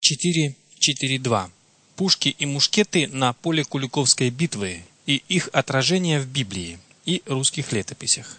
4.4.2. Пушки и мушкеты на поле Куликовской битвы и их отражение в Библии и русских летописях.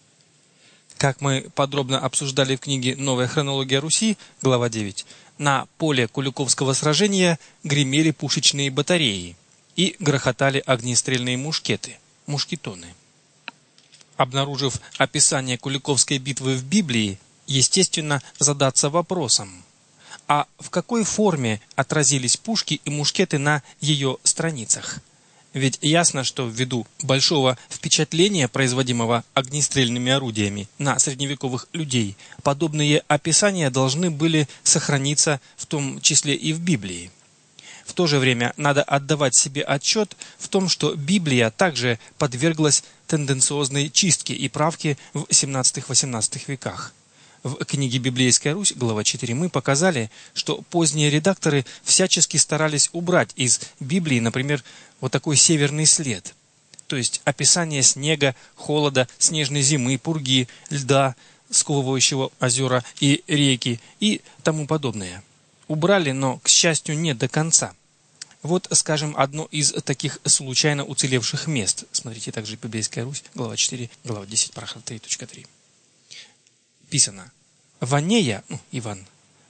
Как мы подробно обсуждали в книге «Новая хронология Руси», глава 9, на поле Куликовского сражения гремели пушечные батареи и грохотали огнестрельные мушкеты, мушкетоны. Обнаружив описание Куликовской битвы в Библии, естественно задаться вопросом, а в какой форме отразились пушки и мушкеты на ее страницах? Ведь ясно, что ввиду большого впечатления, производимого огнестрельными орудиями на средневековых людей, подобные описания должны были сохраниться в том числе и в Библии. В то же время надо отдавать себе отчет в том, что Библия также подверглась тенденциозной чистке и правке в 17-18 веках. В книге «Библейская Русь», глава 4, мы показали, что поздние редакторы всячески старались убрать из Библии, например, вот такой северный след, то есть описание снега, холода, снежной зимы, пурги, льда, сковывающего озера и реки и тому подобное. Убрали, но, к счастью, не до конца. Вот, скажем, одно из таких случайно уцелевших мест. Смотрите также «Библейская Русь», глава 4, глава 10, параграф 3.3. Писано: «Ванея, Иван,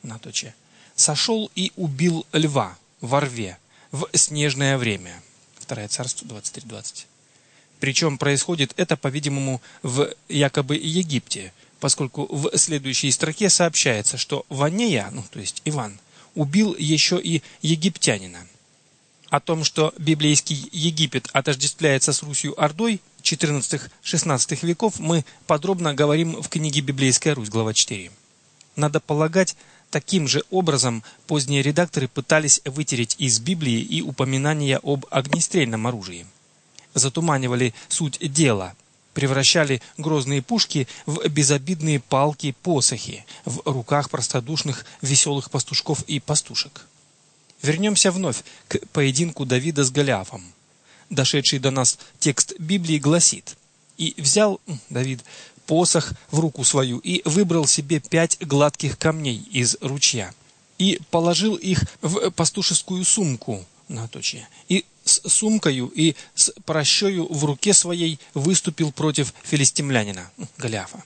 сошел и убил льва во рве в снежное время». 2 Царство 23:20. Причем происходит это, по-видимому, в якобы Египте, поскольку в следующей строке сообщается, что Ванея, то есть Иван, убил еще и египтянина. О том, что библейский Египет отождествляется с Русью-Ордой 14-16 веков, мы подробно говорим в книге «Библейская Русь», глава 4. Надо полагать, таким же образом поздние редакторы пытались вытереть из Библии и упоминания об огнестрельном оружии. Затуманивали суть дела, превращали грозные пушки в безобидные палки-посохи в руках простодушных веселых пастушков и пастушек. Вернемся вновь к поединку Давида с Голиафом. Дошедший до нас текст Библии гласит: «И взял Давид посох в руку свою и выбрал себе 5 гладких камней из ручья и положил их в пастушескую сумку, и с сумкою и с пращою в руке своей выступил против филистимлянина Голиафа.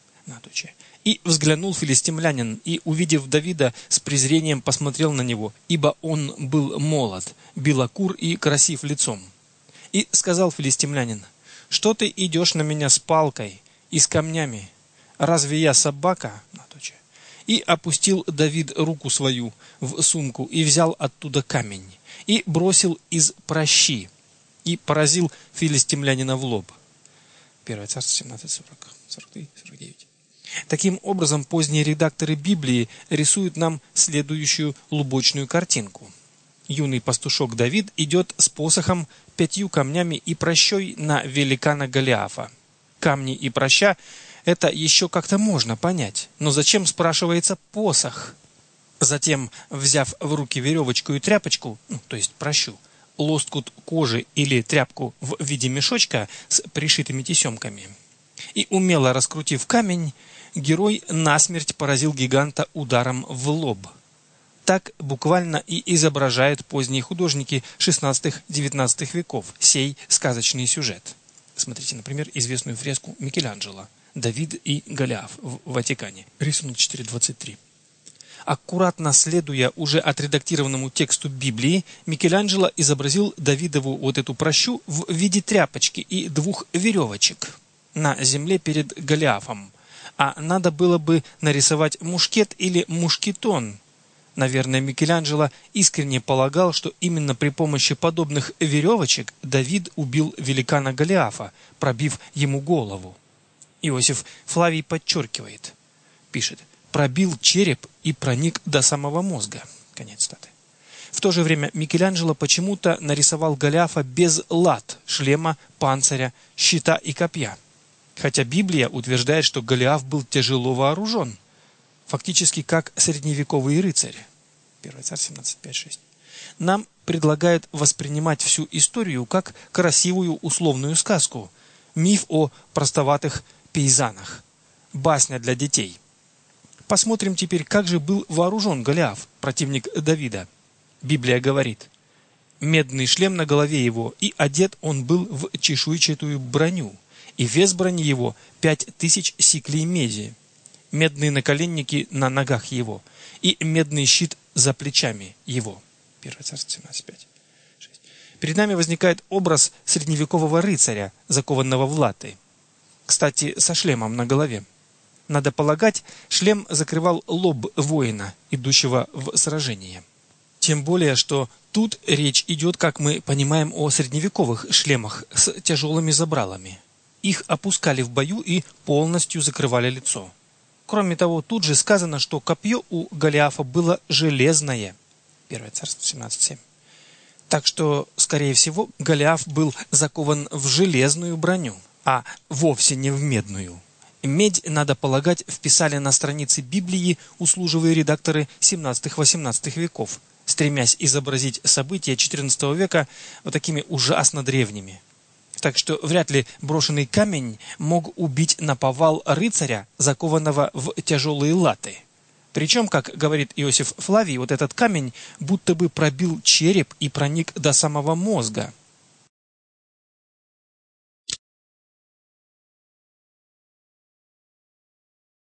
И взглянул филистимлянин, и, увидев Давида, с презрением посмотрел на него, ибо он был молод, белокур и красив лицом. И сказал филистимлянин: что ты идешь на меня с палкой и с камнями? Разве я собака? И опустил Давид руку свою в сумку и взял оттуда камень и бросил из пращи и поразил филистимлянина в лоб. 1 Царство 17:40-49. Таким образом, поздние редакторы Библии рисуют нам следующую лубочную картинку. Юный пастушок Давид идет с посохом, 5 камнями и пращой на великана Голиафа. Камни и праща — это еще как-то можно понять. Но зачем, спрашивается, посох? Затем, взяв в руки веревочку и тряпочку, то есть пращу, лоскут кожи или тряпку в виде мешочка с пришитыми тесемками, и умело раскрутив камень, герой насмерть поразил гиганта ударом в лоб. Так буквально и изображают поздние художники 16-19 веков сей сказочный сюжет. Смотрите, например, известную фреску Микеланджело «Давид и Голиаф» в Ватикане, рисунок 4.23. Аккуратно следуя уже отредактированному тексту Библии, Микеланджело изобразил Давидову вот эту пращу в виде тряпочки и 2 веревочек на земле перед Голиафом. А надо было бы нарисовать мушкет или мушкетон. Наверное, Микеланджело искренне полагал, что именно при помощи подобных веревочек Давид убил великана Голиафа, пробив ему голову. Иосиф Флавий подчеркивает, пишет: «Пробил череп и проник до самого мозга». Конец цитаты. В то же время Микеланджело почему-то нарисовал Голиафа без лад, шлема, панциря, щита и копья. Хотя Библия утверждает, что Голиаф был тяжело вооружен, фактически как средневековый рыцарь. 1 Царь 17:5-6. Нам предлагают воспринимать всю историю как красивую условную сказку, миф о простоватых пейзанах, басня для детей. Посмотрим теперь, как же был вооружен Голиаф, противник Давида. Библия говорит: «Медный шлем на голове его, и одет он был в чешуйчатую броню, и вес брони его 5000 сиклей меди, медные наколенники на ногах его, и медный щит за плечами его». 1 Царств 17:5. Перед нами возникает образ средневекового рыцаря, закованного в латы. Кстати, со шлемом на голове. Надо полагать, шлем закрывал лоб воина, идущего в сражение. Тем более, что тут речь идет, как мы понимаем, о средневековых шлемах с тяжелыми забралами. Их опускали в бою и полностью закрывали лицо. Кроме того, тут же сказано, что копье у Голиафа было железное. 1 Царств 17:7. Так что, скорее всего, Голиаф был закован в железную броню, а вовсе не в медную. Медь, надо полагать, вписали на страницы Библии услуживые редакторы 17-18 веков, стремясь изобразить события XIV века вот такими ужасно древними. Так что вряд ли брошенный камень мог убить наповал рыцаря, закованного в тяжелые латы. Причем, как говорит Иосиф Флавий, вот этот камень будто бы пробил череп и проник до самого мозга.